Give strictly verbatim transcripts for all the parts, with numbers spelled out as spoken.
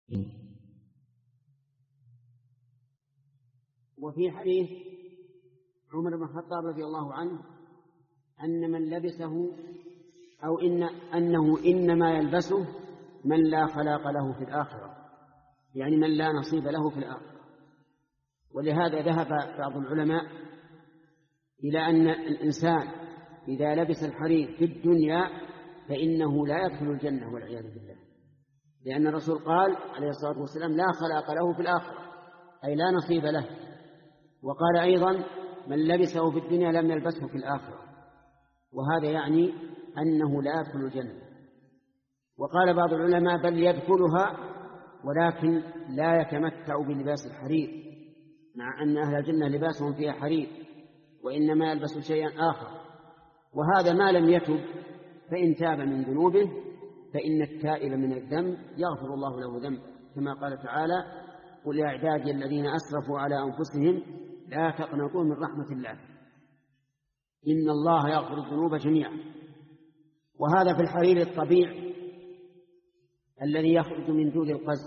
وفي حديث عمر بن الخطاب رضي الله عنه أن من لبسه أو إن أنه إنما يلبسه من لا خلاق له في الآخرة، يعني من لا نصيب له في الآخرة. ولهذا ذهب بعض العلماء إلى أن الإنسان إذا لبس الحرير في الدنيا فإنه لا يدخل الجنة والعياذ بالله، لأن الرسول قال عليه الصلاة والسلام لا خلاق له في الآخرة، أي لا نصيب له. وقال أيضا من لبسه في الدنيا لم يلبسه في الآخرة، وهذا يعني أنه لا يدخل الجنة. وقال بعض العلماء بل يدخلها ولكن لا يتمتع بلباس الحرير، مع أن أهل الجنة لباسهم فيها حرير، وإنما يلبس شيئا آخر. وهذا ما لم يتب، فإن تاب من ذنوبه فإن التائب من الذنب يغفر الله له ذنبه، كما قال تعالى قل يا عبادي الذين أسرفوا على أنفسهم لا تقنطوا من رحمة الله إن الله يغفر الذنوب جميعا. وهذا في الحرير الطبيعي الذي يخرج من دود القز.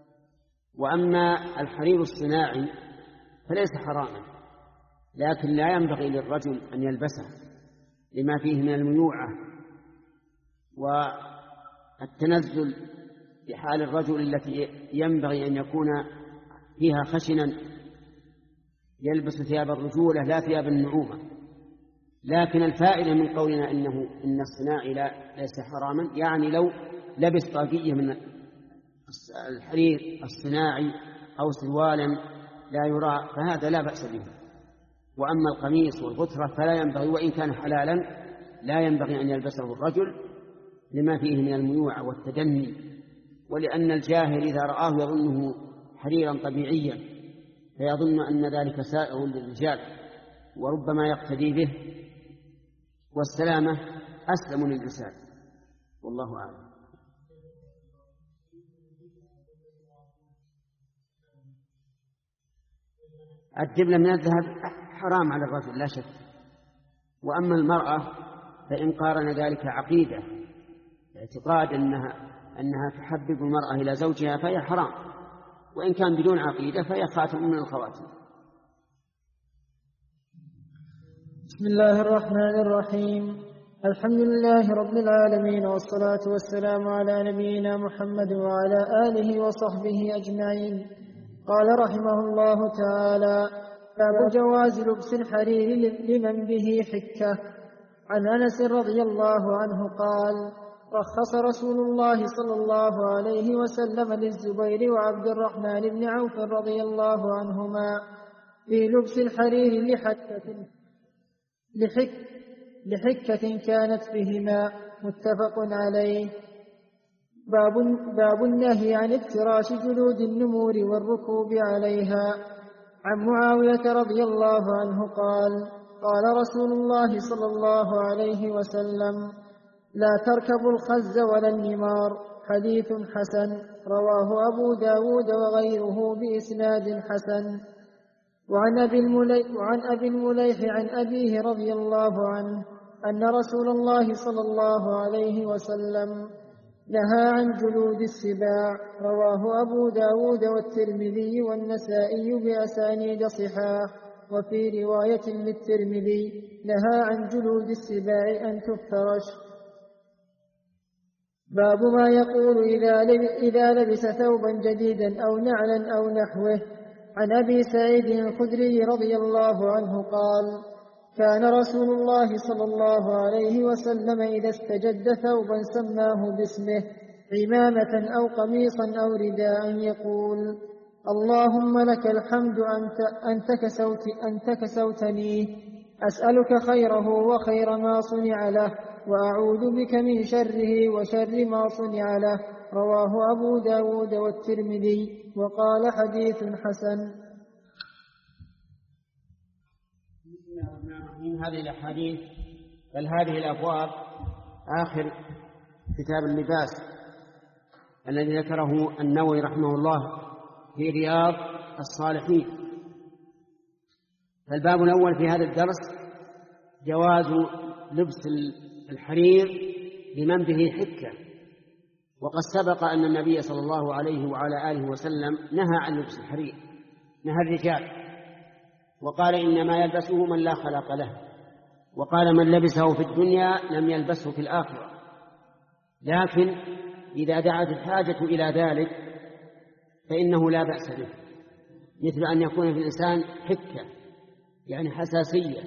وأما الحرير الصناعي فليس حراما، لكن لا ينبغي للرجل أن يلبسه لما فيه من الميوعة والتنزل بحال الرجل التي ينبغي أن يكون فيها خشنا، يلبس ثياب الرجولة لا ثياب النعومة. لكن الفائدة من قولنا إنه إن الصناعي لا ليس حراما، يعني لو لبس طاقية من الحرير الصناعي أو سروالا لا يرى فهذا لا بأس به. وأما القميص والغترة فلا ينبغي، وإن كان حلالا لا ينبغي أن يلبسه الرجل لما فيه من الميوعة والتدني، ولأن الجاهل إذا رآه يظنه حريرا طبيعيا فيظن أن ذلك سائغ للرجال وربما يقتدي به، والسلامة أسلم للإنسان، والله أعلم. الدبلة من الذهب حرام على الرجل لا شك. وأما المرأة فإن قارن ذلك عقيدة اعتقاد أنها, أنها تحبب المرأة إلى زوجها فهي حرام، وإن كان بدون عقيدة فهي خاتم من الخواتم. بسم الله الرحمن الرحيم. الحمد لله رب العالمين، والصلاة والسلام على نبينا محمد وعلى آله وصحبه أجمعين. قال رحمه الله تعالى: باب جواز لبس الحرير لمن به حكة. عن أنس رضي الله عنه قال: رخص رسول الله صلى الله عليه وسلم للزبير وعبد الرحمن بن عوف رضي الله عنهما في لبس الحرير لحكة لحك لحكة كانت بهما، متفق عليه. باب, باب النهي عن افتراش جلود النمور والركوب عليها. عن معاوية رضي الله عنه قال: قال رسول الله صلى الله عليه وسلم: لا تركبوا الخز ولا النمار. حديث حسن، رواه أبو داود وغيره بإسناد حسن. وعن أبي المليح, وعن أبي المليح عن أبيه رضي الله عنه أن رسول الله صلى الله عليه وسلم نهى عن جلود السباع. رواه أبو داود والترمذي والنسائي بأسانيد صحاح. وفي رواية للترمذي: نهى عن جلود السباع أن تفترش. باب ما يقول إذا لبس ثوبا جديدا أو نعلا أو نحوه. عن أبي سعيد الخدري رضي الله عنه قال: كان رسول الله صلى الله عليه وسلم إذا استجد ثوبا سماه باسمه، عمامة أو قميصا أو رداء، يقول: اللهم لك الحمد أنت كسوت أنت كسوتني، أسألك خيره وخير ما صنع له، وأعوذ بك من شره وشر ما صنع له. رواه أبو داود والترمذي وقال حديث حسن. من هذه الأحاديث بل هذه الأبواب آخر كتاب اللباس الذي ذكره النووي رحمه الله في رياض الصالحين. فالباب الأول في هذا الدرس جواز لبس الحرير لمن به حكة، وقد سبق أن النبي صلى الله عليه وعلى آله وسلم نهى عن لبس الحرير، نهى الرجال، وقال إنما يلبسه من لا خلق له، وقال من لبسه في الدنيا لم يلبسه في الآخرة. لكن إذا دعت الحاجة إلى ذلك فإنه لا بأس به، مثل أن يكون في الإنسان حكة يعني حساسية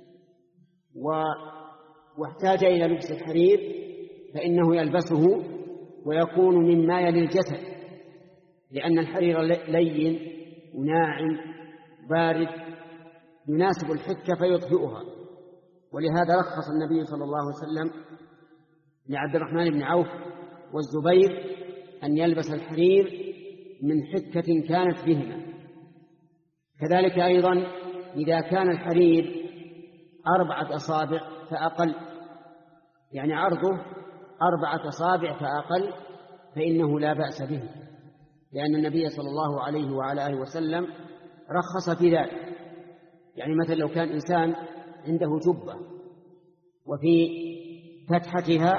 واحتاج إلى لبس الحرير فإنه يلبسه ويكون مما يلي الجسد، لأن الحرير لين وناعم بارد يناسب الحكة فيطفئها. ولهذا رخص النبي صلى الله عليه وسلم لعبد الرحمن بن عوف والزبير أن يلبس الحرير من حكة كانت بهما. كذلك أيضا إذا كان الحرير أربعة أصابع فأقل، يعني عرضه أربعة أصابع فأقل، فإنه لا بأس به، لأن النبي صلى الله عليه وعلى آله وسلم رخص في ذلك. يعني مثلا لو كان إنسان عنده جبة وفي فتحتها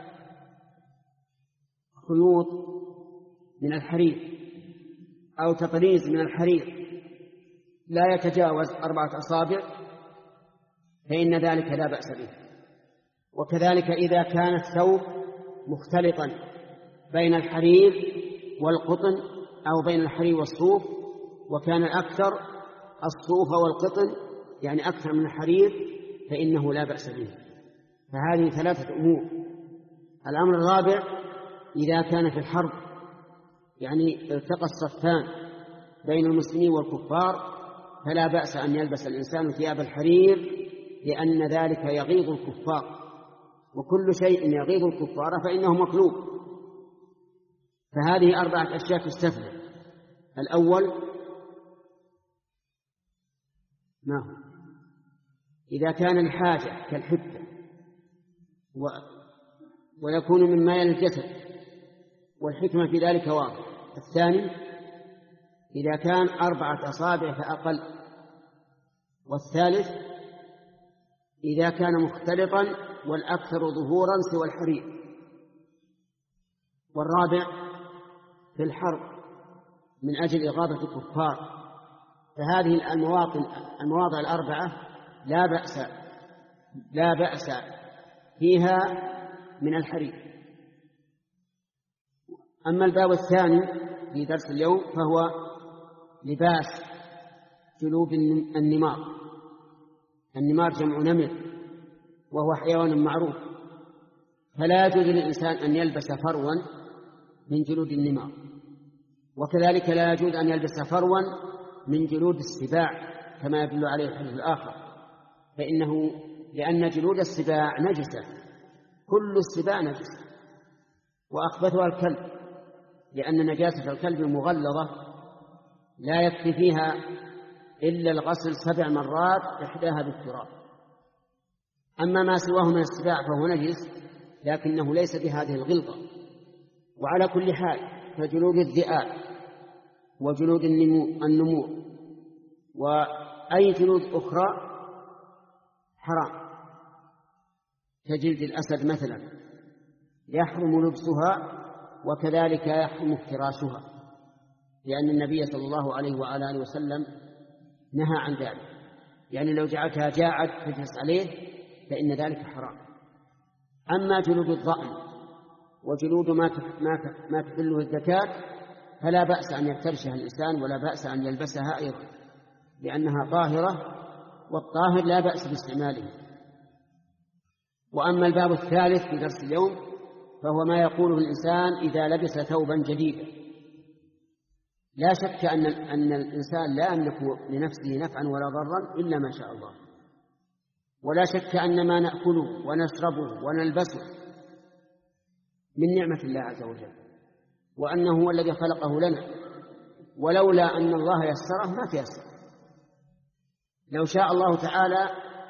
خيوط من الحرير أو تطريز من الحرير لا يتجاوز أربعة أصابع فإن ذلك لا بأس به. وكذلك إذا كان الثوب مختلطا بين الحرير والقطن أو بين الحرير والصوف، وكان أكثر الصوف والقطن يعني أكثر من الحرير، فإنه لا بأس به. فهذه ثلاثة أمور. الأمر الرابع إذا كان في الحرب يعني التقى الصفان بين المسلمين والكفار فلا بأس أن يلبس الإنسان ثياب الحرير، لأن ذلك يغيظ الكفار، وكل شيء يغيظ الكفار فإنه مطلوب. فهذه أربعة أشياء تستثنى. الأول ما هو؟ إذا كان الحاجة كالحكة و... ويكون مما يلي الجسد، والحكمة في ذلك واضح. الثاني إذا كان أربعة أصابع فأقل. والثالث إذا كان مختلطا والأكثر ظهورا سوى الحرير. والرابع في الحرب من أجل إغاظة الكفار. فهذه المواطن المواضع الأربعة لا بأس لا بأس فيها من الحرير. أما الباب الثاني في درس اليوم فهو لباس جلود النمار. النمار جمع نمر وهو حيوان معروف، فلا يجوز للإنسان أن يلبس فروا من جلود النمار، وكذلك لا يجوز أن يلبس فروا من جلود السباع كما يدل عليه الحديث الآخر، فإنه لأن جلود السباع نجسة، كل السباع نجسة، وأخبثها الكلب، لأن نجاسة الكلب مغلظة لا يكفي فيها إلا الغسل سبع مرات إحداها بالتراب. أما ما سواه من السباع فهو نجس لكنه ليس بهذه الغلظة. وعلى كل حال فجلود الذئاب وجلود النمور وأي جلود أخرى حرام، كجلد الأسد مثلا يحرم لبسها، وكذلك يحرم افتراشها، لأن النبي صلى الله عليه وعلى آله وسلم نهى عن ذلك. يعني لو جعلتها جاعد تجلس عليه فإن ذلك حرام. أما جلود الضأن وجلود ما ما تحله الزكاة فلا بأس أن يفترشها الإنسان ولا بأس أن يلبسها أيضا، لأنها طاهرة، والطاهر لا بأس باستعماله. وأما الباب الثالث في درس اليوم فهو ما يقوله الإنسان إذا لبس ثوبا جديدا. لا شك أن أن الإنسان لا يملك لنفسه نفعا ولا ضرا إلا ما شاء الله، ولا شك أن ما نأكله ونشربه ونلبسه من نعمة الله عز وجل، وأنه هو الذي خلقه لنا، ولولا أن الله يسره ما تيسر. لو شاء الله تعالى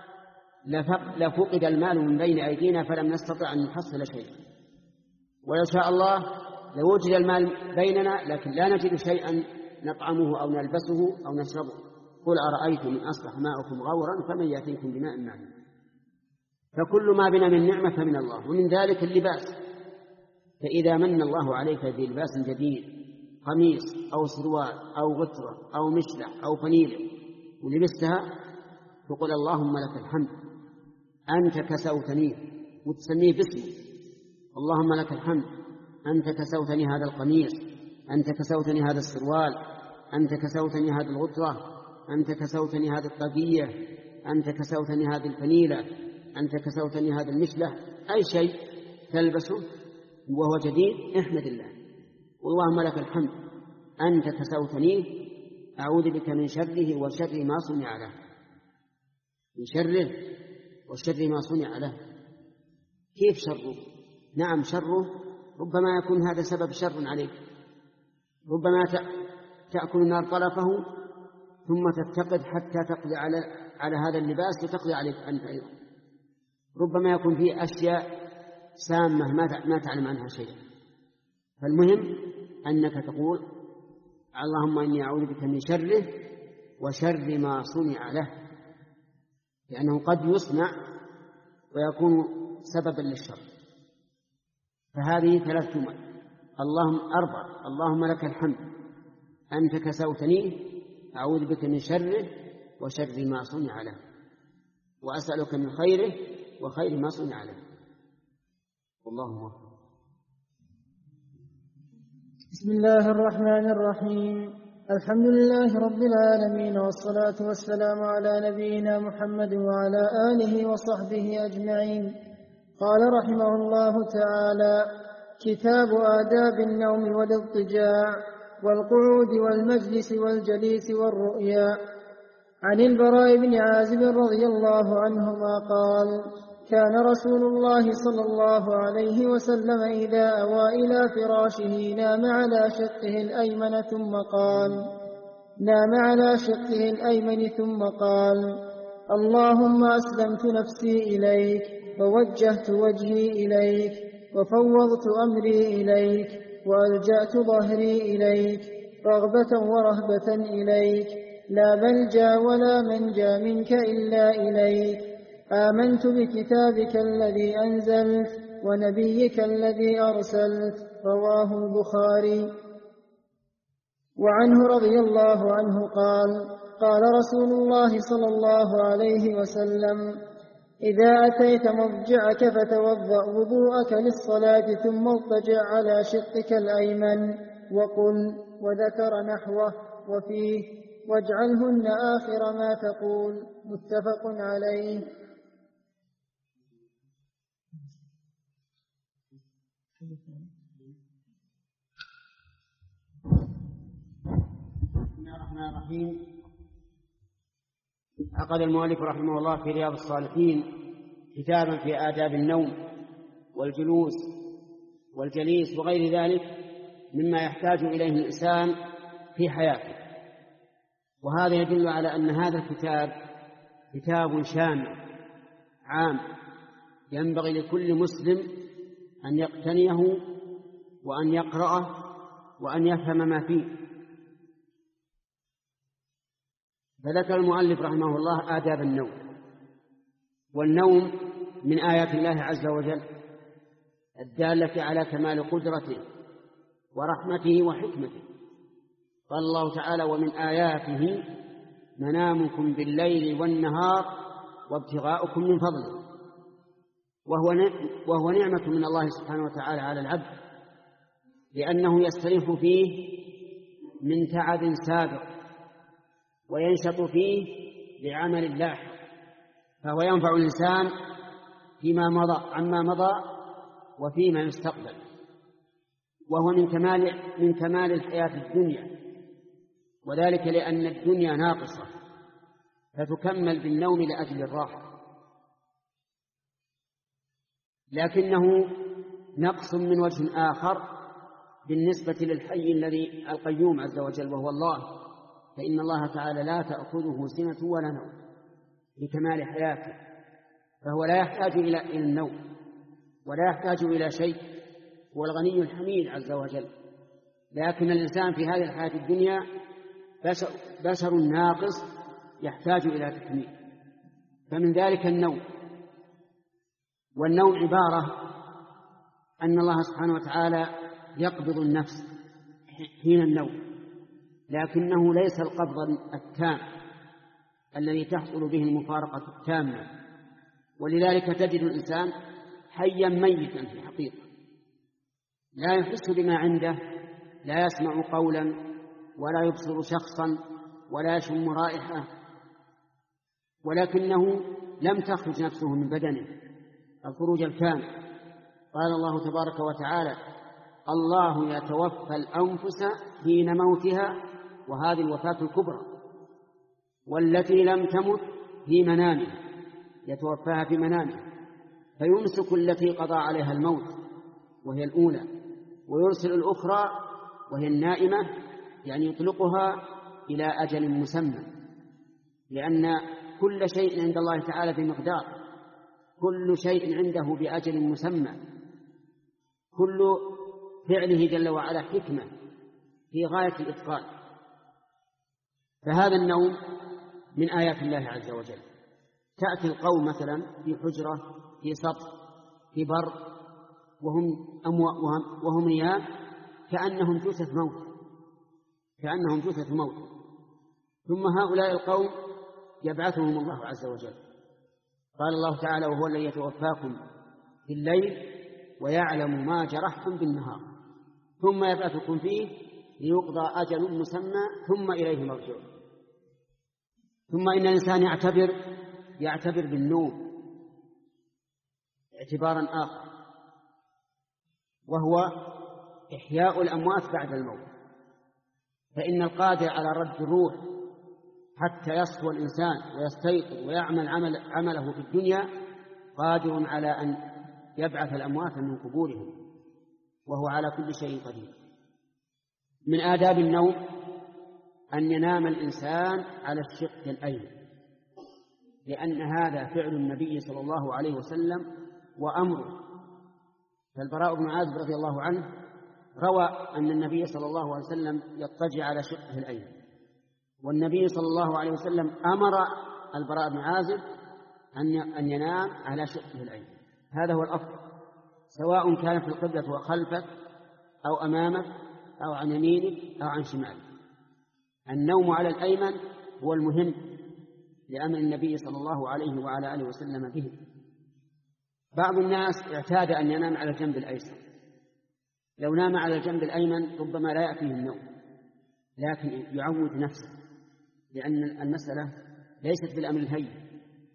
لفقد المال من بين أيدينا فلم نستطع أن نحصل شيئا، ولو شاء الله لوجد المال بيننا لكن لا نجد شيئا نطعمه أو نلبسه أو نشربه. قل أرأيتم إن أصبح ماؤكم غورا فمن يأتيكم بماء معين. فكل ما بنا من نعمة من الله، ومن ذلك اللباس. فإذا من الله عليك بلباس جديد، قميص أو سروال أو غترة أو مشلح أو فنيلة، ولبستها، تقول اللهم لك الحمد أنت كسوتني، وتسميه باسمه، اللهم لك الحمد أنت كسوتني هذا القميص، أنت كسوتني هذا السروال، أنت كسوتني هذه الغترة، أنت كسوتني هذه الطاقية، أنت كسوتني هذه الفنيلة، أنت كسوتني هذا المشلح، أي شيء تلبسه وهو جديد احمد الله، اللهم لك الحمد أنت كسوتني، أعوذ بك من شره وشر ما صنع له، من شره وشر ما صنع له. كيف شره؟ نعم شره ربما يكون هذا سبب شر عليك، ربما تأكل النار طرفه ثم تفتقد حتى تقضي على على هذا اللباس وتقضي عليك أنت أيضا، ربما يكون فيه أشياء سامة ما تعلم عنها شيء. فالمهم أنك تقول اللهم إني أعوذ بك من شره وشر ما صنع له، لأنه قد يصنع ويكون سببا للشر. فهذه ثلاث جمل، اللهم أربع، اللهم لك الحمد أنت كسوتني، أعوذ بك من شره وشر ما صنع له، وأسألك من خيره وخير ما صنع له. والله أكبر. بسم الله الرحمن الرحيم. الحمد لله رب العالمين، والصلاة والسلام على نبينا محمد وعلى آله وصحبه أجمعين. قال رحمه الله تعالى: كتاب آداب النوم والاضطجاع والقعود والمجلس والجليس والرؤيا. عن البراء بن عازب رضي الله عنهما قال: كان رسول الله صلى الله عليه وسلم إذا أوى إلى فراشه نام على شقه الأيمن ثم قال نام على شقه الأيمن ثم قال: اللهم أسلمت نفسي إليك، ووجهت وجهي إليك، وفوضت أمري إليك، وألجأت ظهري إليك، رغبة ورهبة إليك، لا ملجأ ولا منجا منك إلا إليك. آمنت بكتابك الذي أنزلت ونبيك الذي أرسلت. رواه البخاري. وعنه رضي الله عنه قال: قال رسول الله صلى الله عليه وسلم: إذا أتيت مضجعك فتوضأ وضوءك للصلاة ثم اضطجع على شقك الأيمن وقل، وذكر نحوه وفيه: واجعلهن آخر ما تقول. متفق عليه. بسم الله الرحمن الرحيم. عقد المؤلف رحمه الله في رياض الصالحين كتابا في آداب النوم والجلوس والجليس وغير ذلك مما يحتاج إليه الإنسان في حياته، وهذا يدل على أن هذا الكتاب كتاب شامل عام ينبغي لكل مسلم أن يقتنيه وأن يقرأه وأن يفهم ما فيه. فذكر المؤلف رحمه الله آداب النوم، والنوم من آيات الله عز وجل الدالة على كمال قدرته ورحمته وحكمته. قال الله تعالى: ومن آياته منامكم بالليل والنهار وابتغاؤكم من فضله. وهو وهو نعمة من الله سبحانه وتعالى على العبد، لأنه يستريح فيه من تعب سابق وينشط فيه لعمل لاحق، فهو ينفع الإنسان فيما مضى عما مضى وفيما يستقبل. وهو من كمال من كمال الحياة الدنيا، وذلك لأن الدنيا ناقصة فتكمل بالنوم لأجل الراحة، لكنه نقص من وجه آخر بالنسبة للحي الذي القيوم عز وجل وهو الله، فإن الله تعالى لا تأخذه سنة ولا نوم لكمال حياته، فهو لا يحتاج إلى النوم ولا يحتاج إلى شيء، هو الغني الحميد عز وجل. لكن الإنسان في هذه الحياة الدنيا بشر, بشر ناقص يحتاج إلى تكميل، فمن ذلك النوم. والنوم عبارة أن الله سبحانه وتعالى يقبض النفس حين النوم، لكنه ليس القبض التام الذي تحصل به المفارقة التامة، ولذلك تجد الإنسان حيا ميتا في الحقيقة، لا يحس بما عنده، لا يسمع قولا ولا يبصر شخصا ولا يشم رائحة، ولكنه لم تخرج نفسه من بدنه الخروج الكامل. قال الله تبارك وتعالى: الله يتوفى الأنفس حين موتها، وهذه الوفاة الكبرى، والتي لم تمت في منامها، يتوفاها في منامها، فيمسك التي قضى عليها الموت وهي الأولى، ويرسل الأخرى وهي النائمة، يعني يطلقها إلى أجل مسمى، لأن كل شيء عند الله تعالى بمقدار، كل شيء عنده بأجل مسمى، كل فعله جل وعلا حكمة في غاية الإتقان. فهذا النوم من آيات الله عز وجل. تأتي القوم مثلا في حجرة، في سطح، في بر، وهم أمو وهم نيام كأنهم جثث موت، كأنهم جثث موت، ثم هؤلاء القوم يبعثهم الله عز وجل. قال الله تعالى: وهو الذي يتوفاكم في الليل ويعلم ما جرحتم بالنهار ثم يبعثكم فيه ليقضى أجل مسمى ثم إليه مرجعون. ثم إن الإنسان يعتبر يعتبر بالنوم اعتبارا آخر، وهو إحياء الأموات بعد الموت. فإن القادر على رد الروح حتى يصفو الإنسان ويستيقظ ويعمل عمل عمله في الدنيا قادر على أن يبعث الأموات من قبورهم، وهو على كل شيء قدير. من آداب النوم أن ينام الإنسان على الشق الأيمن، لأن هذا فعل النبي صلى الله عليه وسلم وأمره. فالبراء بن عازب رضي الله عنه روى أن النبي صلى الله عليه وسلم يضطجع على شقه الأيمن، والنبي صلى الله عليه وسلم أمر البراء بن عازب أن ينام على شقه الأيمن. هذا هو الأفضل، سواء كان في القبلة وخلفك أو أمامك أو عن يمينك أو عن شمالك. النوم على الأيمن هو المهم لأمر النبي صلى الله عليه وعلى آله وسلم به. بعض الناس اعتاد أن ينام على الجنب الأيسر، لو نام على الجنب الأيمن ربما لا يأتيه النوم، لكن يعود نفسه، لأن المسألة ليست بالأمر الهين،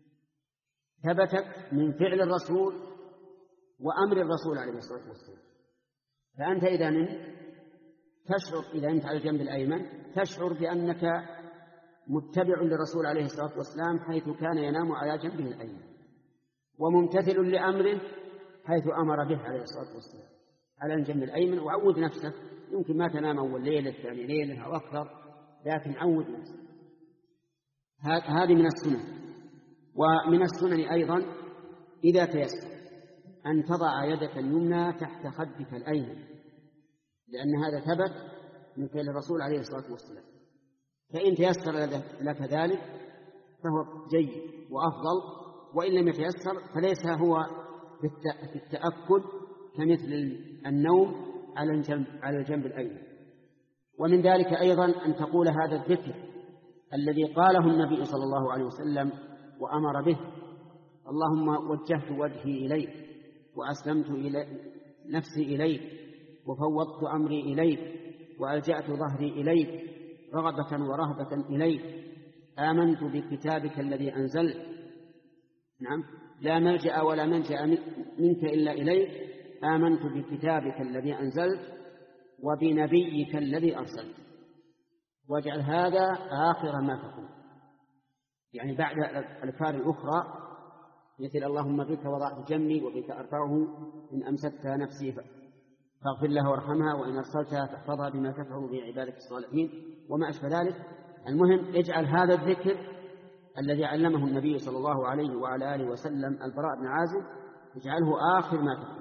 ثبتت من فعل الرسول وأمر الرسول عليه الصلاة والسلام. فأنت إذا نمت تشعر، إذا أنت على الجنب الأيمن تشعر بأنك متبع للرسول عليه الصلاة والسلام حيث كان ينام على جنبه الأيمن، وممتثل لأمره حيث أمر به عليه الصلاة والسلام على الجنب الأيمن. وعود نفسك، يمكن ما تنام أول ليلة ثاني ليلة أو أكثر، لكن عود نفسك. هذه من السنن. ومن السنن أيضا إذا تيسر أن تضع يدك اليمنى تحت خدك الأيمن، لأن هذا ثبت من فعل الرسول عليه الصلاة والسلام. فإن تيسر لك ذلك فهو جيد وأفضل، وإن لم يتيسر فليس هو في التأكد كمثل النوم على الجنب, على الجنب الأيمن. ومن ذلك أيضا أن تقول هذا الذكر الذي قاله النبي صلى الله عليه وسلم وأمر به: اللهم وجهت وجهي إليك وأسلمت إلي نفسي إليك وفوضت أمري إليك وألجأت ظهري إليك رغبة ورهبة إليك، آمنت بكتابك الذي أنزلت، نعم، لا ملجأ ولا منجأ منك إلا إليك، آمنت بكتابك الذي أنزلت وبنبيك الذي أرسلت. واجعل هذا آخر ما تقول، يعني بعد الأذكار الأخرى مثل اللهم بك وضعت جنبي وبك أرفعه، إن أمسكتها نفسي فاغفر لها وارحمها، وإن أرسلتها فاحفظها بما تفعل بعبادك الصالحين، وما أشبه ذلك. المهم اجعل هذا الذكر الذي علمه النبي صلى الله عليه وعلى آله وسلم البراء بن عازب، اجعله آخر ما تقول.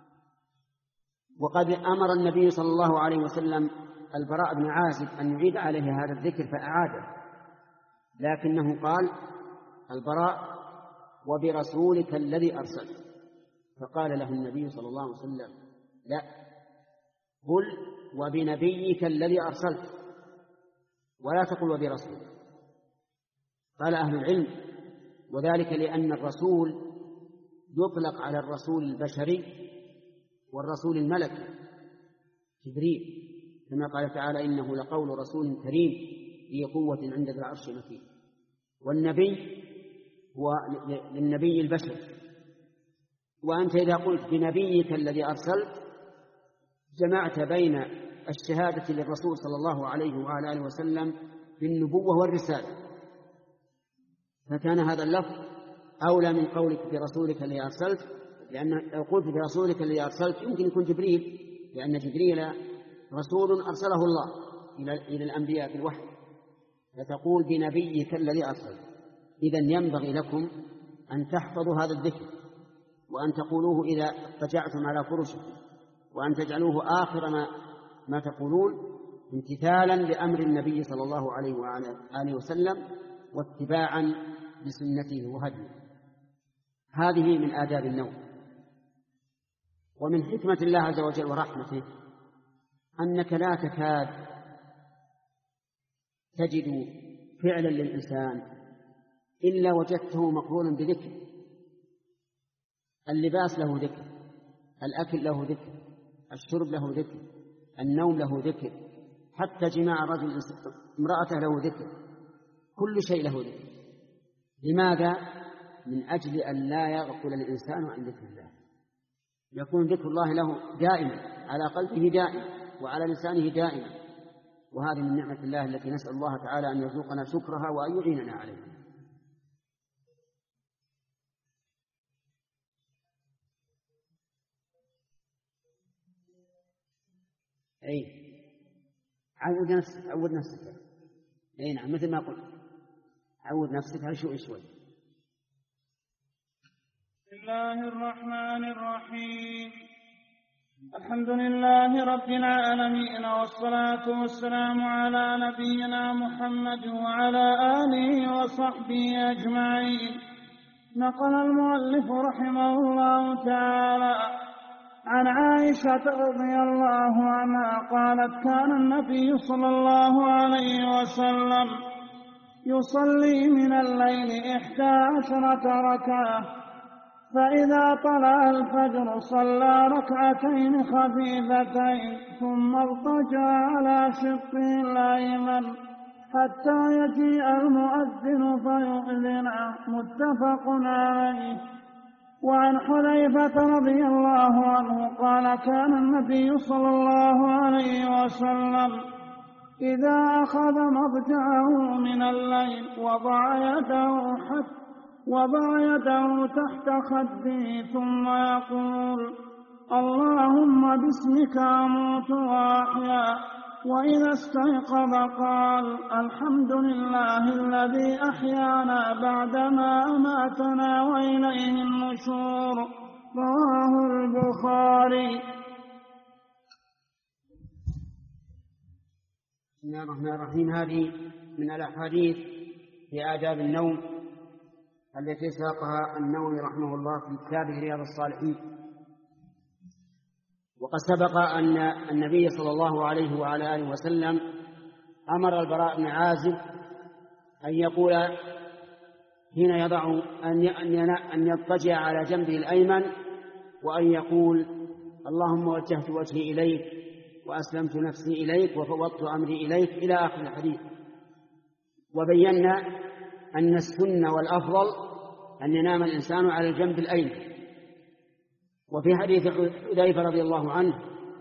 وقد أمر النبي صلى الله عليه وسلم البراء بن عازب أن يعيد عليه هذا الذكر فأعاده، لكنه قال البراء: وبرسولك الذي أرسلت. فقال له النبي صلى الله عليه وسلم: لا، قل وبنبيك الذي أرسلت، ولا تقل وبرسولك. قال أهل العلم: وذلك لأن الرسول يطلق على الرسول البشري والرسول الملكي جبريل، كما قال تعالى: إنه لقول رسول كريم ذي قوة عند ذي العرش مكين. والنبي هو للنبي البشر. وأنت إذا قلت بنبيك الذي أرسلت جمعت بين الشهادة للرسول صلى الله عليه وعلى آله وسلم بالنبوة والرسالة، فكان هذا اللفظ أولى من قولك برسولك الذي أرسلت، لأن لو قلت برسولك الذي أرسلت يمكن يكون جبريل، لأن جبريل رسول أرسله الله إلى الأنبياء بالوحي، فتقول بنبيك الذي أرسلت. إذن ينبغي لكم أن تحفظوا هذا الذكر، وأن تقولوه إذا اضطجعتم على فرشكم، وأن تجعلوه آخر ما, ما تقولون، امتثالا لأمر النبي صلى الله عليه وعلى آله وسلم، واتباعا لسنته وهديه. هذه من آداب النوم. ومن حكمة الله عز وجل ورحمته أنك لا تكاد تجد فعلا للإنسان إلا وجدته مقرونا بذكر. اللباس له ذكر، الأكل له ذكر، الشرب له ذكر، النوم له ذكر، حتى جماع الرجل امرأته له ذكر، كل شيء له ذكر. لماذا؟ من أجل أن لا يغفل الإنسان عن ذكر الله، يكون ذكر الله له دائما على قلبه دائما وعلى لسانه دائما. وهذه من نعمة الله التي نسأل الله تعالى أن يرزقنا شكرها وأن يعيننا عليها. أي عود نفسك، عود نفسك. أي نعم، مثل ما قلت، عود نفسك على شوي شوي. بسم الله الرحمن الرحيم. الحمد لله رب العالمين، والصلاة والسلام على نبينا محمد وعلى آله وصحبه أجمعين. نقل المؤلف رحمه الله تعالى عن عائشة رضي الله عنها قالت: كان النبي صلى الله عليه وسلم يصلي من الليل إحدى عشرة ركعة، فإذا طلع الفجر صلى ركعتين خفيفتين ثم اضطجع على شقه الأيمن حتى يجيء المؤذن فيؤذن. متفق عليه. وعن حذيفة رضي الله عنه قال: كان النبي صلى الله عليه وسلم إذا أخذ مضجعه من الليل وضع يده حتى وضع يده تحت خده ثم يقول: اللهم باسمك أموت وأحيا. وإذا استيقظ قال: الحمد لله الذي أحيانا بعدما أماتنا وإليه النشور. رواه البخاري. بسم الله الرحمن الرحيم. هذه من الأحاديث في آداب النوم التي ساقها النووي رحمه الله في كتابه رياض الصالحين. وقد سبق أن النبي صلى الله عليه وعلى آله وسلم أمر البراء بن عازب أن يقول حين يضع أن يضطجع على جنبه الأيمن وأن يقول: اللهم وجهت وجهي إليك وأسلمت نفسي إليك وفوضت أمري إليك، إلى آخر الحديث. وبينا أن السنة والأفضل أن ينام الإنسان على الجنب الأيمن. وفي حديث حذيفة رضي الله عنه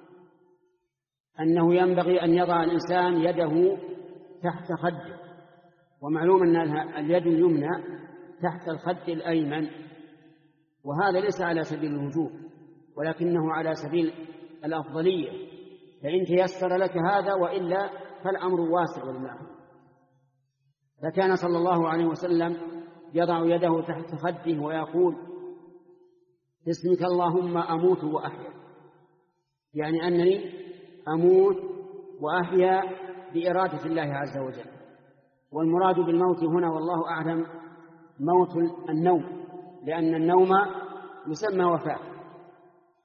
أنه ينبغي أن يضع الإنسان يده تحت خده، ومعلوم أن اليد اليمنى تحت الخد الأيمن، وهذا ليس على سبيل الوجوب ولكنه على سبيل الأفضلية، فإن تيسر لك هذا وإلا فالأمر واسع والله. فكان صلى الله عليه وسلم يضع يده تحت خده ويقول: باسمك اللهم أموت وأحيا، يعني أنني أموت وأحيا بإرادة الله عز وجل. والمراد بالموت هنا والله أعلم موت النوم، لأن النوم يسمى وفاة،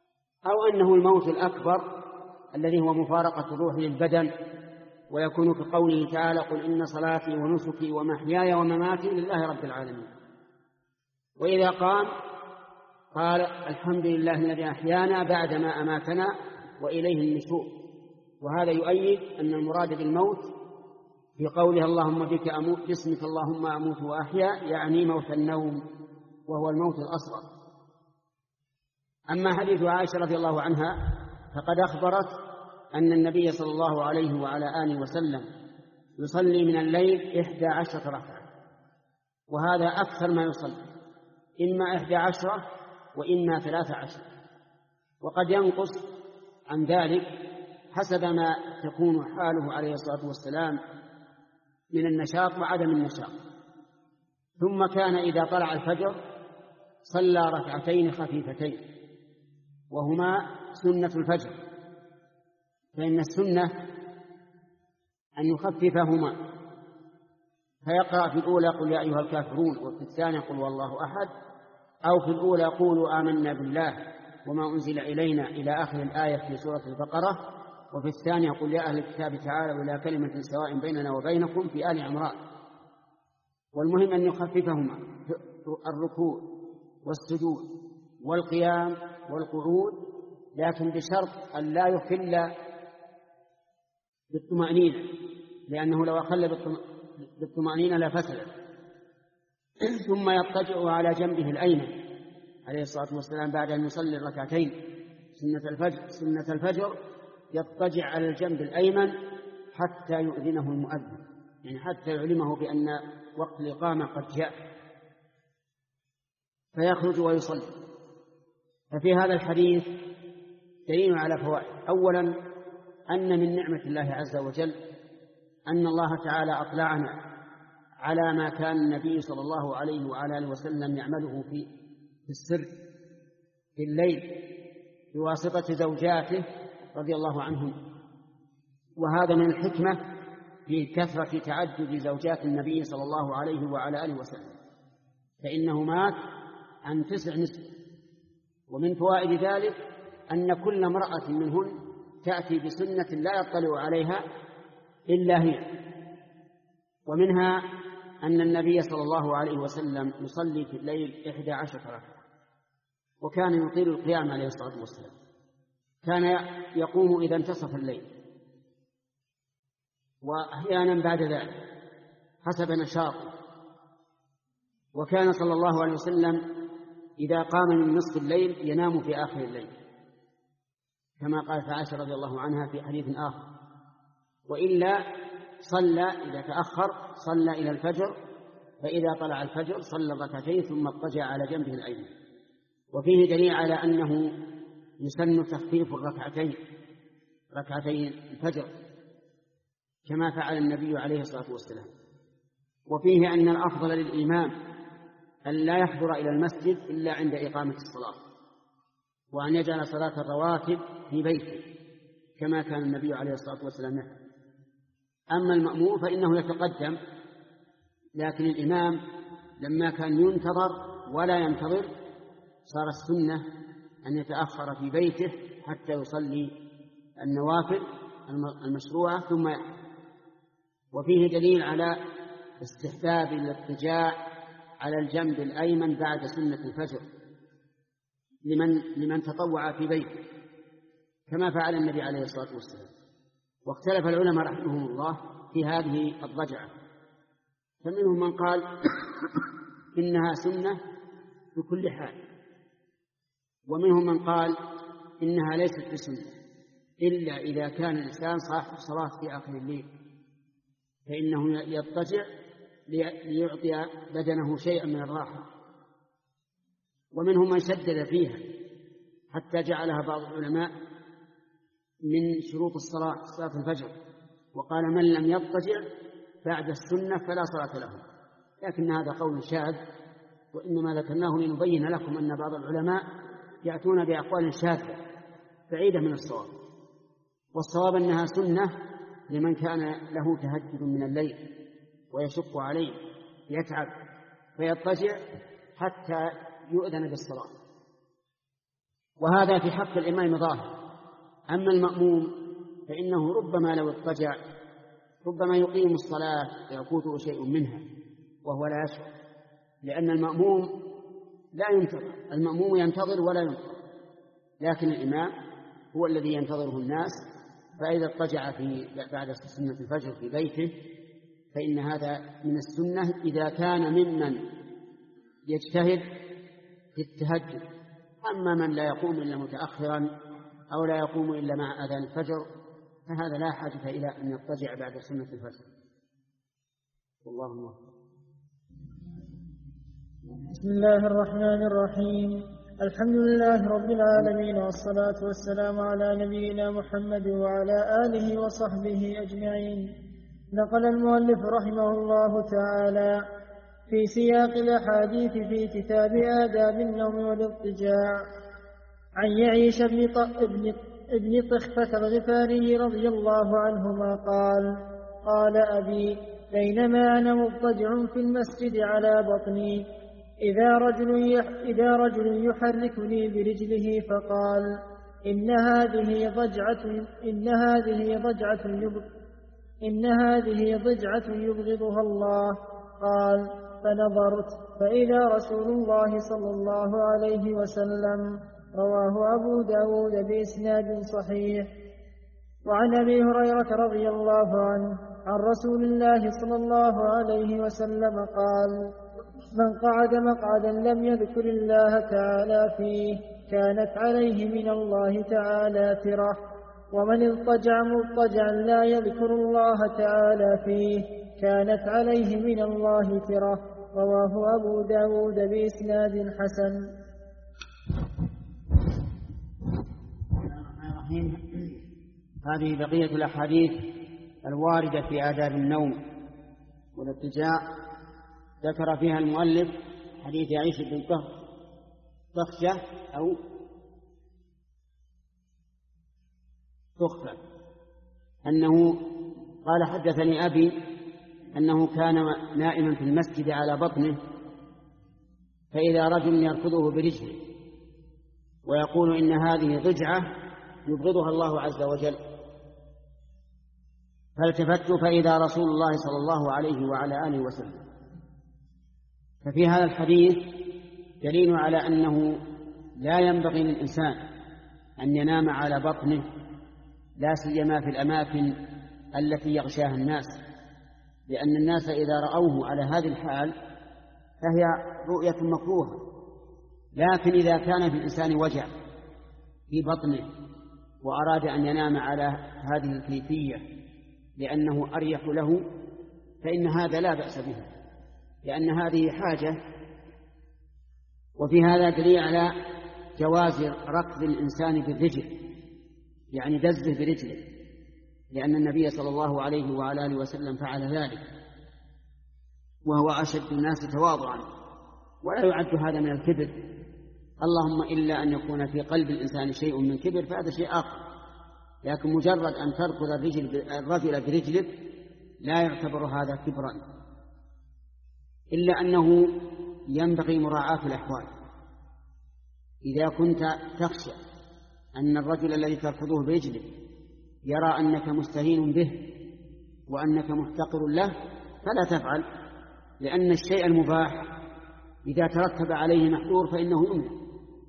أو أنه الموت الأكبر الذي هو مفارقة الروح للبدن، ويكون كقوله تعالى: قل إن صلاتي ونسكي ومحياي ومماتي لله رب العالمين. وإذا قام قال: الحمد لله الذي أحيانا بعدما أماتنا وإليه النشور. وهذا يؤيد أن المراد بالموت في قوله: اللهم بك أموت باسمك اللهم أموت وأحيا، يعني موت النوم وهو الموت الأصغر. أما حديث عائشة رضي الله عنها فقد أخبرت أن النبي صلى الله عليه وعلى آله وسلم يصلي من الليل إحدى عشرة ركعة، وهذا أكثر ما يصلي، إما إحدى عشرة وإما ثلاثة عشر، وقد ينقص عن ذلك حسب ما تكون حاله عليه الصلاة والسلام من النشاط وعدم النشاط. ثم كان إذا طلع الفجر صلى ركعتين خفيفتين وهما سنة الفجر، فإن السنة أن يخففهما، فيقرأ في الأولى قل يا أيها الكافرون، وفي الثانية قل والله أحد، أو في الأولى قولوا آمنا بالله وما أنزل إلينا إلى آخر الآية في سورة البقرة، وفي الثانية قل يا أهل الكتاب تعالوا إلى كلمة سواء بيننا وبينكم في آل عمران. والمهم أن يخففهما الركوع والسجود والقيام والقعود، لكن بشرط أن لا يخل بالطمأنينة، لأنه لو أخل بالطمأنينة لفسد. ثم يضطجع على جنبه الأيمن عليه الصلاة والسلام بعد أن يصلي الركعتين سنة الفجر سنة الفجر يضطجع على الجنب الأيمن حتى يؤذنه المؤذن، يعني حتى يعلمه بأن وقت الإقامة قد جاء، فيخرج ويصلي. ففي هذا الحديث دليل على فوائد. أولا، أن من نعمة الله عز وجل أن الله تعالى أطلعنا على ما كان النبي صلى الله عليه وعلى آله وسلم يعمله في السر في الليل بواسطة زوجاته رضي الله عنهم، وهذا من الحكمة في كثرة تعدد زوجات النبي صلى الله عليه وعلى آله وسلم، فإنه مات عن تسع نسوة. ومن فوائد ذلك أن كل امرأة منهن تأتي بسنة لا يطلع عليها إلا هي. ومنها أن النبي صلى الله عليه وسلم يصلي في الليل إحدى عشرة ركعة، وكان يطيل القيام عليه الصلاة والسلام، كان يقوم إذا انتصف الليل وأحيانا بعد ذلك حسب نشاطه. وكان صلى الله عليه وسلم إذا قام من نصف الليل ينام في آخر الليل، كما قالت عائشة رضي الله عنها في حديث آخر. وإلا صلى إذا تأخر صلى إلى الفجر، فإذا طلع الفجر صلى الركعتين ثم اضطجع على جنبه الأيمن. وفيه دليل على أنه يسن تخفيف الركعتين ركعتين الفجر كما فعل النبي عليه الصلاة والسلام. وفيه أن الأفضل للإمام أن لا يحضر إلى المسجد إلا عند إقامة الصلاة، وأن يجعل صلاة الرواتب في بيته كما كان النبي عليه الصلاة والسلام يفعل. أما المأموم فإنه يتقدم، لكن الإمام لما كان ينتظر ولا ينتظر صار السنة أن يتأخر في بيته حتى يصلي النوافل المشروعة ثم يحضر. وفيه دليل على استحباب الاضطجاع على الجنب الأيمن بعد سنة الفجر لمن, لمن تطوع في بيته كما فعل النبي عليه الصلاة والسلام. واختلف العلماء رحمهم الله في هذه الضجعة، فمنهم من قال إنها سنة بكل حال، ومنهم من قال إنها ليست بسنة إلا إذا كان الإنسان صاحب صلاة في آخر الليل، فإنه يضطجع ليعطي بدنه شيئا من الراحة. ومنهم من شدد فيها حتى جعلها بعض العلماء من شروط الصلاة صلاة الفجر، وقال من لم يضطجع بعد السنة فلا صلاة له. لكن هذا قول شاذ، وإنما ذكرناه لنبين لكم أن بعض العلماء يأتون بأقوال شاذة بعيدة من الصواب، والصواب أنها سنة لمن كان له تهجد من الليل ويشق عليه يتعب فيضطجع حتى يؤذن بالصلاة. وهذا في حق الإمام ظاهر. أما المأموم فإنه ربما لو اضطجع ربما يقيم الصلاة يفوته شيء منها وهو لا يشعر، لأن المأموم لا ينتظر، المأموم ينتظر ولا ينتظر، لكن الإمام هو الذي ينتظره الناس. فإذا اضطجع في بعد سنة الفجر في بيته فإن هذا من السنة إذا كان ممن يجتهد في التهجد. أما من لا يقوم إلا متأخرا أو لا يقوم إلا مع أذان الفجر فهذا لا حاجة إلى أن يضطجع بعد سنة الفجر. والله موفق. بسم الله الرحمن الرحيم. الحمد لله رب العالمين، والصلاة والسلام على نبينا محمد وعلى آله وصحبه أجمعين. نقل المؤلف رحمه الله تعالى في سياق الأحاديث في كتاب آداب النوم والاضطجاع عن يعيش بن ابن ابن طخفة الغفاري رضي الله عنهما قال: قال أبي: بينما أنا مضطجع في المسجد على بطني إذا رجل يح إذا رجل يحركني برجله فقال: إن هذه ضجعة إن هذه ضجعة يبغ إن هذه ضجعة يبغضها الله. قال: فنظرت فإذا رسول الله صلى الله عليه وسلم. رواه أبو داود بإسناد صحيح. وعن أبي هريرة رضي الله عنه عن رسول الله صلى الله عليه وسلم قال: من قعد مقعدا لم يذكر الله تعالى فيه كانت عليه من الله تعالى ترة، ومن اضطجع مضطجعا لا يذكر الله تعالى فيه كانت عليه من الله ترة. رواه أبو داود بإسناد حسن. هذه بقية الأحاديث الواردة في آداب النوم والاضطجاع. ذكر فيها المؤلف حديث يعيش بن طخفة أو طخفة أنه قال: حدثني أبي أنه كان نائما في المسجد على بطنه فإذا رجل يركضه برجله ويقول: إن هذه ضجعة يبغضها الله عز وجل. فالتفت فإذا رسول الله صلى الله عليه وعلى آله وسلم. ففي هذا الحديث دليل على أنه لا ينبغي للإنسان أن ينام على بطنه، لا سيما في الأماكن التي يغشاها الناس، لأن الناس إذا رأوه على هذه الحال فهي رؤية مكروهة. لكن إذا كان في الإنسان وجع في بطنه وأراد أن ينام على هذه الكيفية لأنه أريح له فإن هذا لا بأس به، لأن هذه حاجة. وفي هذا دليل على جواز ركض الإنسان بالرجل، يعني دزه برجله، لأن النبي صلى الله عليه وعلى آله وسلم فعل ذلك وهو أشد الناس تواضعا، ولا يعد هذا من الكبر، اللهم إلا أن يكون في قلب الإنسان شيء من كبر فهذا شيء آخر. لكن مجرد أن تركض الرجل الرجل برجلك لا يعتبر هذا كبرا، إلا أنه ينبغي مراعاة الأحوال. إذا كنت تخشى أن الرجل الذي تركضه برجلك يرى أنك مستهين به وأنك محتقر له فلا تفعل، لأن الشيء المباح إذا ترتب عليه محظور فإنه يمنع.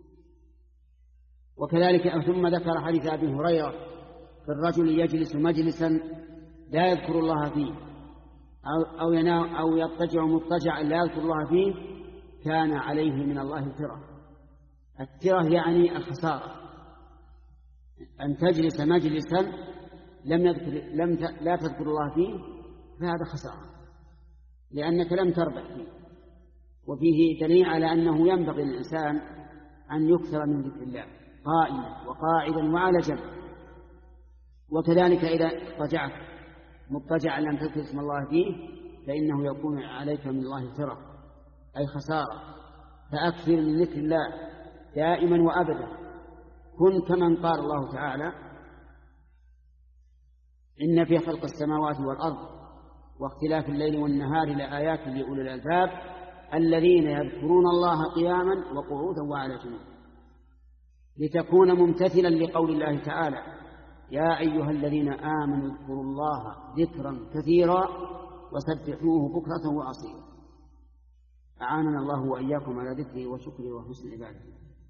وكذلك ثم ذكر حديث أبي هريرة في الرجل يجلس مجلسا لا يذكر الله فيه أو, أو ينام أو يضطجع مضطجعا لا يذكر الله فيه كان عليه من الله ترة. الترة يعني الخسارة، أن تجلس مجلسا لم يذكر لم ت... لا تذكر الله فيه فهذا خسارة، لأنك لم تربح فيه. وفيه دليل على أنه ينبغي للإنسان أن يكثر من ذكر الله قائما وقاعدا وعلى جنب. وكذلك إذا اضطجعت مضطجعا لم تذكر اسم الله فيه فإنه يكون عليك من الله ترة أي خسارة. فأكثر من ذكر الله دائما وأبدا. كن كمن قال الله تعالى: إن في خلق السماوات والأرض واختلاف الليل والنهار لآيات لأولي الألباب الذين يذكرون الله قياما وقعودا وعلى جنوب. لتكون ممتثلا لقول الله تعالى: يا أيها الذين آمنوا اذكروا الله ذكرا كثيرا وسبحوه بكرة وأصيلا. أعاننا الله وإياكم على ذكره وشكره وحسن عبادته.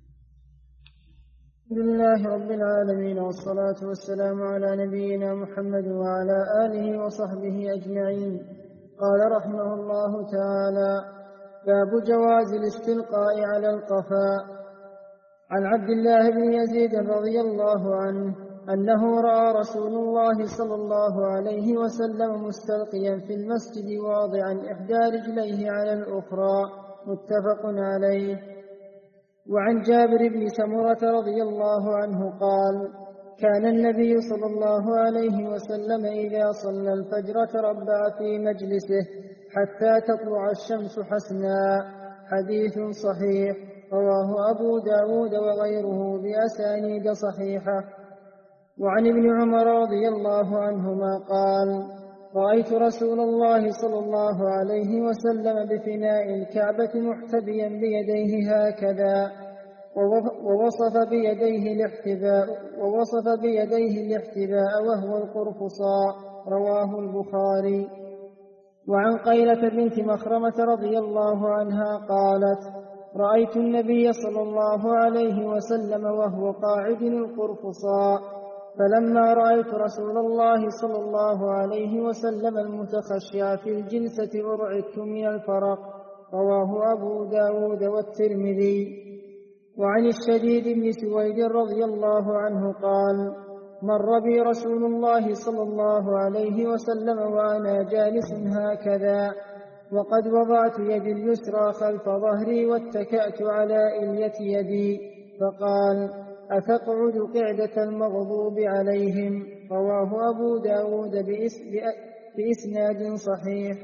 الحمد لله رب العالمين، والصلاة والسلام على نبينا محمد وعلى آله وصحبه أجمعين. قال رحمه الله تعالى: باب جواز الاستلقاء على القفا. عن عبد الله بن يزيد رضي الله عنه أنه رأى رسول الله صلى الله عليه وسلم مستلقيا في المسجد واضعا إحدى رجليه على الأخرى، متفق عليه. وعن جابر بن سمرة رضي الله عنه قال: كان النبي صلى الله عليه وسلم إذا صلى الفجر تربع في مجلسه حتى تطلع الشمس حسنا. حديث صحيح، رواه أبو داود وغيره بأسانيد صحيحة. وعن ابن عمر رضي الله عنهما قال: رأيت رسول الله صلى الله عليه وسلم بفناء الكعبة محتبيا بيديه هكذا، ووصف بيديه الاحتباء ووصف بيديه الاحتباء وهو القرفصاء. رواه البخاري. وعن قيلة بنت مخرمة رضي الله عنها قالت: رأيت النبي صلى الله عليه وسلم وهو قاعد القرفصاء، فلما رأيت رسول الله صلى الله عليه وسلم المتخشع في الجلسة أرعدت من الفرق. رواه أبو داود والترمذي. وعن الشديد بن سويد رضي الله عنه قال: مر بي رسول الله صلى الله عليه وسلم وأنا جالس هكذا، وقد وضعت يدي اليسرى خلف ظهري واتكأت على إلية يدي، فقال: أتقعد قعدة المغضوب عليهم؟ رواه أبو داود بإسناد صحيح.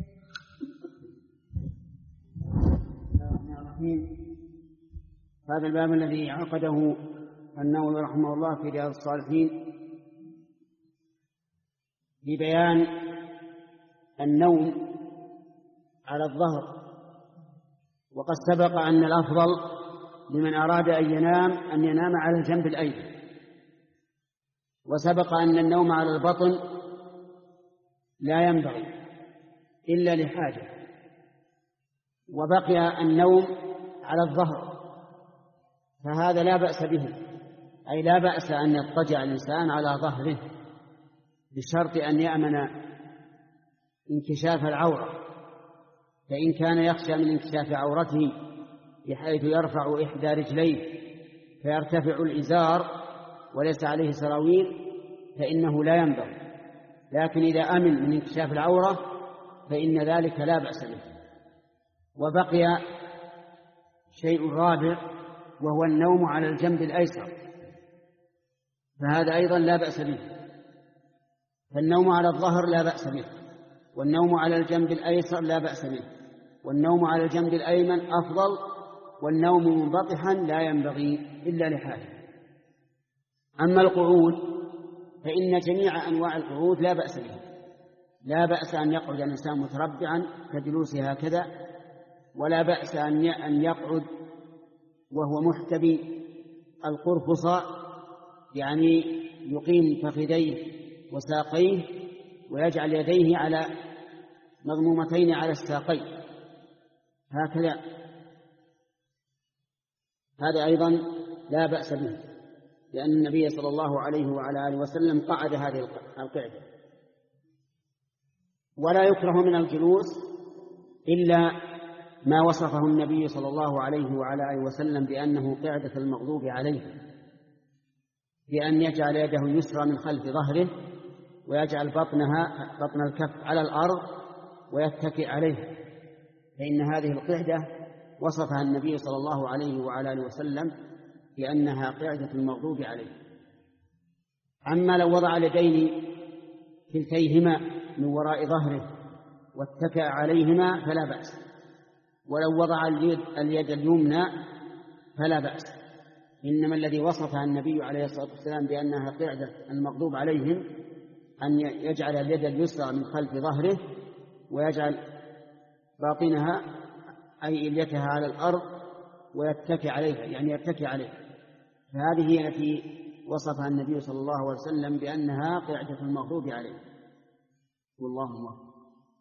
هذا الباب الذي عقده النووي رحمه الله في رياض الصالحين ببيان النوم على الظهر. وقد سبق أن الأفضل لمن أراد أن ينام أن ينام على الجنب الأيمن، وسبق أن النوم على البطن لا ينبغي إلا لحاجة، وبقي النوم على الظهر، فهذا لا بأس به، أي لا بأس أن يضطجع الإنسان على ظهره بشرط أن يأمن انكشاف العورة، فإن كان يخشى من انكشاف عورته بحيث يرفع إحدى رجليه فيرتفع الإزار وليس عليه سراويل فإنه لا ينبغي، لكن إذا أمن من انكشاف العورة فإن ذلك لا بأس به. وبقي شيء رابع وهو النوم على الجنب الأيسر، فهذا أيضا لا بأس به، فالنوم على الظهر لا بأس به، والنوم على الجنب الأيسر لا بأس به، والنوم على الجنب الأيمن أفضل، والنوم منبطحا لا ينبغي إلا لحاجة. أما القعود فإن جميع أنواع القعود لا بأس به، لا بأس أن يقعد الإنسان متربعا كجلوسه هكذا، ولا بأس أن يقعد وهو محتبي القرفصاء، يعني يقيم فخذيه وساقيه ويجعل يديه على مضمومتين على الساقين هكذا، هذا أيضا لا بأس به، لأن النبي صلى الله عليه وعلى آله وسلم قعد هذه القعدة. ولا يكره من الجلوس إلا ما وصفه النبي صلى الله عليه وعلى آله وسلم بأنه قعدة المغضوب عليه، بأن يجعل يده اليسرى من خلف ظهره ويجعل بطنها بطن الكف على الأرض ويتكئ عليه، فإن هذه القعدة وصفها النبي صلى الله عليه وعلى آله وسلم بأنها قعدة المغضوب عليه. أما لو وضع اليدين كلتيهما من وراء ظهره واتكأ عليهما فلا بأس، ولو وضع اليد, اليد اليمنى فلا بأس، إنما الذي وصفها النبي عليه الصلاة والسلام بأنها قعدة المغضوب عليهم أن يجعل اليد اليسرى من خلف ظهره ويجعل باطنها أي إليتها على الأرض ويتكي عليها، يعني يتكي عليها، فهذه هي التي وصفها النبي صلى الله عليه وسلم بأنها قعدة المغضوب عليه. والله موفق.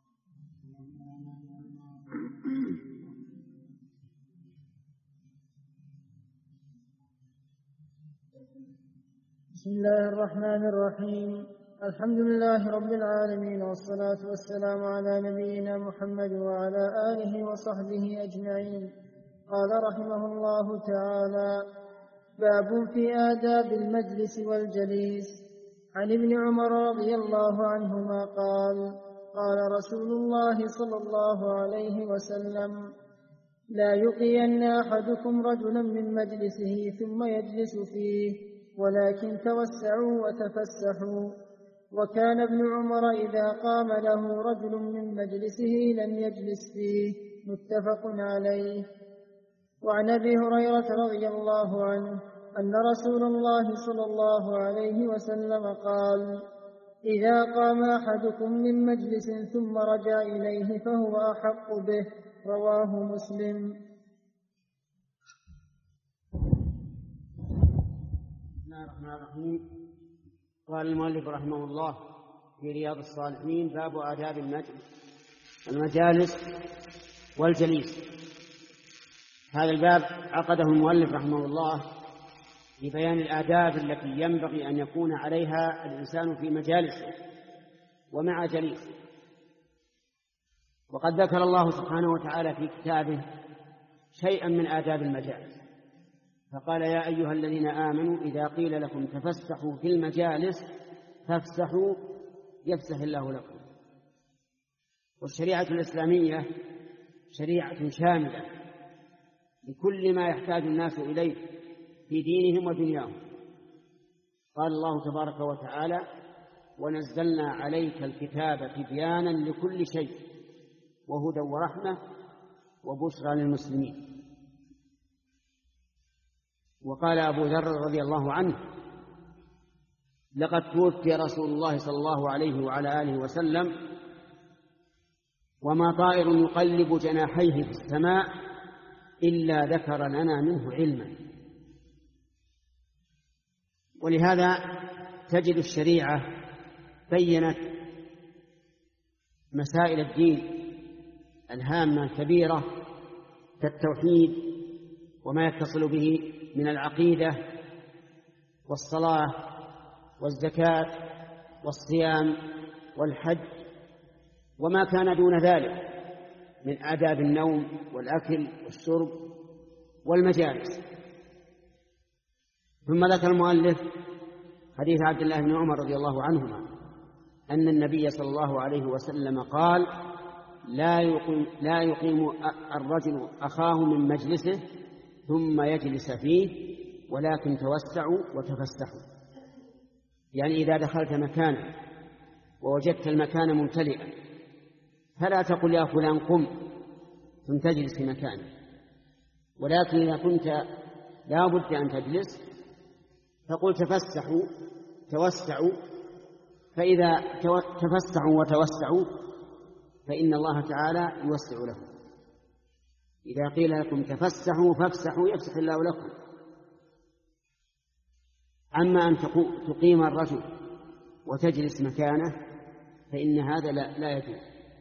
بسم الله الرحمن الرحيم. الحمد لله رب العالمين، والصلاة والسلام على نبينا محمد وعلى آله وصحبه أجمعين. قال رحمه الله تعالى: باب في آداب المجلس والجليس. عن ابن عمر رضي الله عنهما قال: قال رسول الله صلى الله عليه وسلم: لا يقين أحدكم رجلا من مجلسه ثم يجلس فيه، ولكن توسعوا وتفسحوا. وكان ابن عمر إذا قام له رجل من مجلسه لم يجلس فيه. متفق عليه. وعن أبي هريرة رضي الله عنه أن رسول الله صلى الله عليه وسلم قال: إذا قام أحدكم من مجلس ثم رجع إليه فهو أحق به. رواه مسلم. بسم الله الرحمن الرحيم. قال المؤلف رحمه الله في رياض الصالحين: باب آداب المجلس المجالس والجليس. هذا الباب عقده المؤلف رحمه الله لبيان الآداب التي ينبغي أن يكون عليها الإنسان في مجالسه ومع جليسه. وقد ذكر الله سبحانه وتعالى في كتابه شيئا من آداب المجالس، فقال: يا أيها الذين آمنوا إذا قيل لكم تفسحوا في المجالس فافسحوا يفسح الله لكم. والشريعة الإسلامية شريعة شاملة لكل ما يحتاج الناس إليه في دينهم ودنياهم. قال الله تبارك وتعالى: ونزلنا عليك الكتاب تبيانا لكل شيء وهدى ورحمة وبشرى للمسلمين. وقال أبو ذر رضي الله عنه: لقد توفي رسول الله صلى الله عليه وعلى آله وسلم وما طائر يقلب جناحيه في السماء إلا ذكر لنا منه علما. ولهذا تجد الشريعة بينت مسائل الدين الهامة الكبيرة كالتوحيد وما يتصل به من العقيدة والصلاة والزكاة والصيام والحج وما كان دون ذلك من آداب النوم والأكل والشرب والمجالس. ثم ذكر المؤلف حديث عبد الله بن عمر رضي الله عنهما أن النبي صلى الله عليه وسلم قال: لا يقيم, لا يقيم الرجل أخاه من مجلسه ثم يجلس فيه، ولكن توسعوا وتفسحوا. يعني إذا دخلت مكانا ووجدت المكان ممتلئا فلا تقل يا فلان قم ثم تجلس في مكانه، ولكن إذا كنت لا بد أن تجلس فقل تفسحوا توسعوا، فإذا تفسحوا وتوسعوا فإن الله تعالى يوسع لكم. إذا قيل لكم تفسحوا فافسحوا يفسح الله لكم. أما أن تقيم الرجل وتجلس مكانه فإن هذا لا, لا يجوز.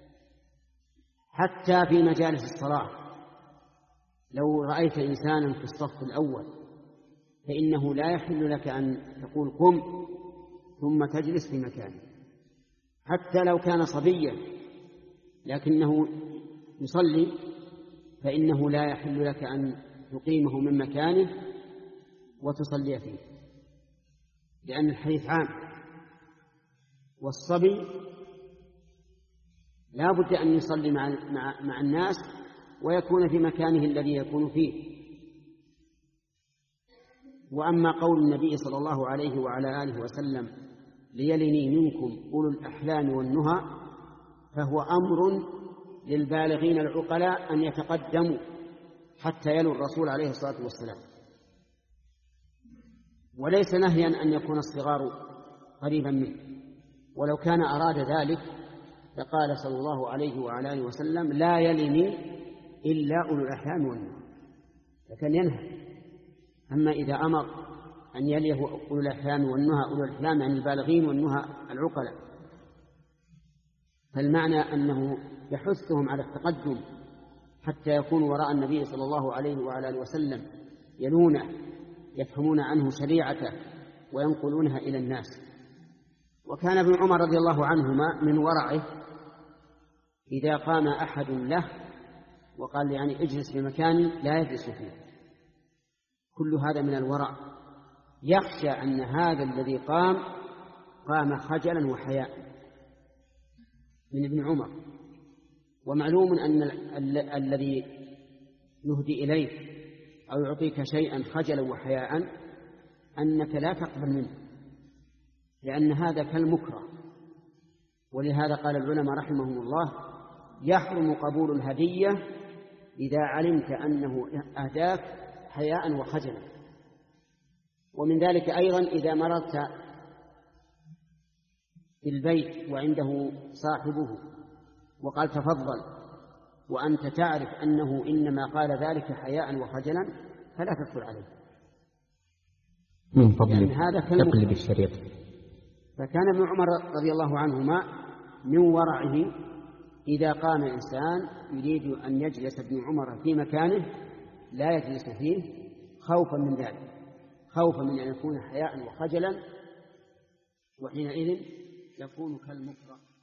حتى في مجالس الصلاة لو رأيت إنسانا في الصف الأول فإنه لا يحل لك أن تقول قم ثم تجلس في مكانه، حتى لو كان صبيا لكنه يصلي فإنه لا يحل لك أن تقيمه من مكانه وتصلي فيه، لأن الحديث عام. والصبي لا بد أن يصلي مع, مع, مع الناس ويكون في مكانه الذي يكون فيه. وأما قول النبي صلى الله عليه وعلى آله وسلم: ليلني منكم أولو الأحلام والنهى، فهو أمر للبالغين العقلاء أن يتقدموا حتى يلوا الرسول عليه الصلاة والسلام، وليس نهيا أن يكون الصغار قريبا منه. ولو كان أراد ذلك فقال صلى الله عليه وعلى آله وسلم: لا يلني إلا أولو الأحلام والنهى، لكن ينهى. أما إذا أمر أن يليه أولو الأحلام والنهى. أولو الأحلام عن البالغين والنهى العقلاء. فالمعنى أنه يحثهم على التقدم حتى يكونوا وراء النبي صلى الله عليه وعلى آله وسلم، يلونه، يفهمون عنه شريعته وينقلونها إلى الناس. وكان ابن عمر رضي الله عنهما من ورعه إذا قام أحد له وقال يعني اجلس في مكاني لا يجلس فيه. كل هذا من الورع، يخشى أن هذا الذي قام قام خجلا وحياء من ابن عمر. ومعلوم أن ال الذي يهدي إليك أو يعطيك شيئا خجلا وحياء أنك لا تقبل منه، لأن هذا كالمكره. ولهذا قال العلماء رحمهم الله: يحرم قبول الهدية إذا علمت أنه أهداك حياء وخجلا. ومن ذلك أيضا إذا مررت بالبيت وعنده صاحبه وقال تفضل وأنت تعرف أنه إنما قال ذلك حياء وخجلا فلا تدخل عليه، من فضل يعني هذا تقلب الشريط. فكان ابن عمر رضي الله عنهما من ورعه إذا قام إنسان يريد أن يجلس ابن عمر في مكانه لا يجلس فيه خوفا من ذلك، خوفا من أن يكون حياء وخجلا، وحينئذ يكون كالمكره.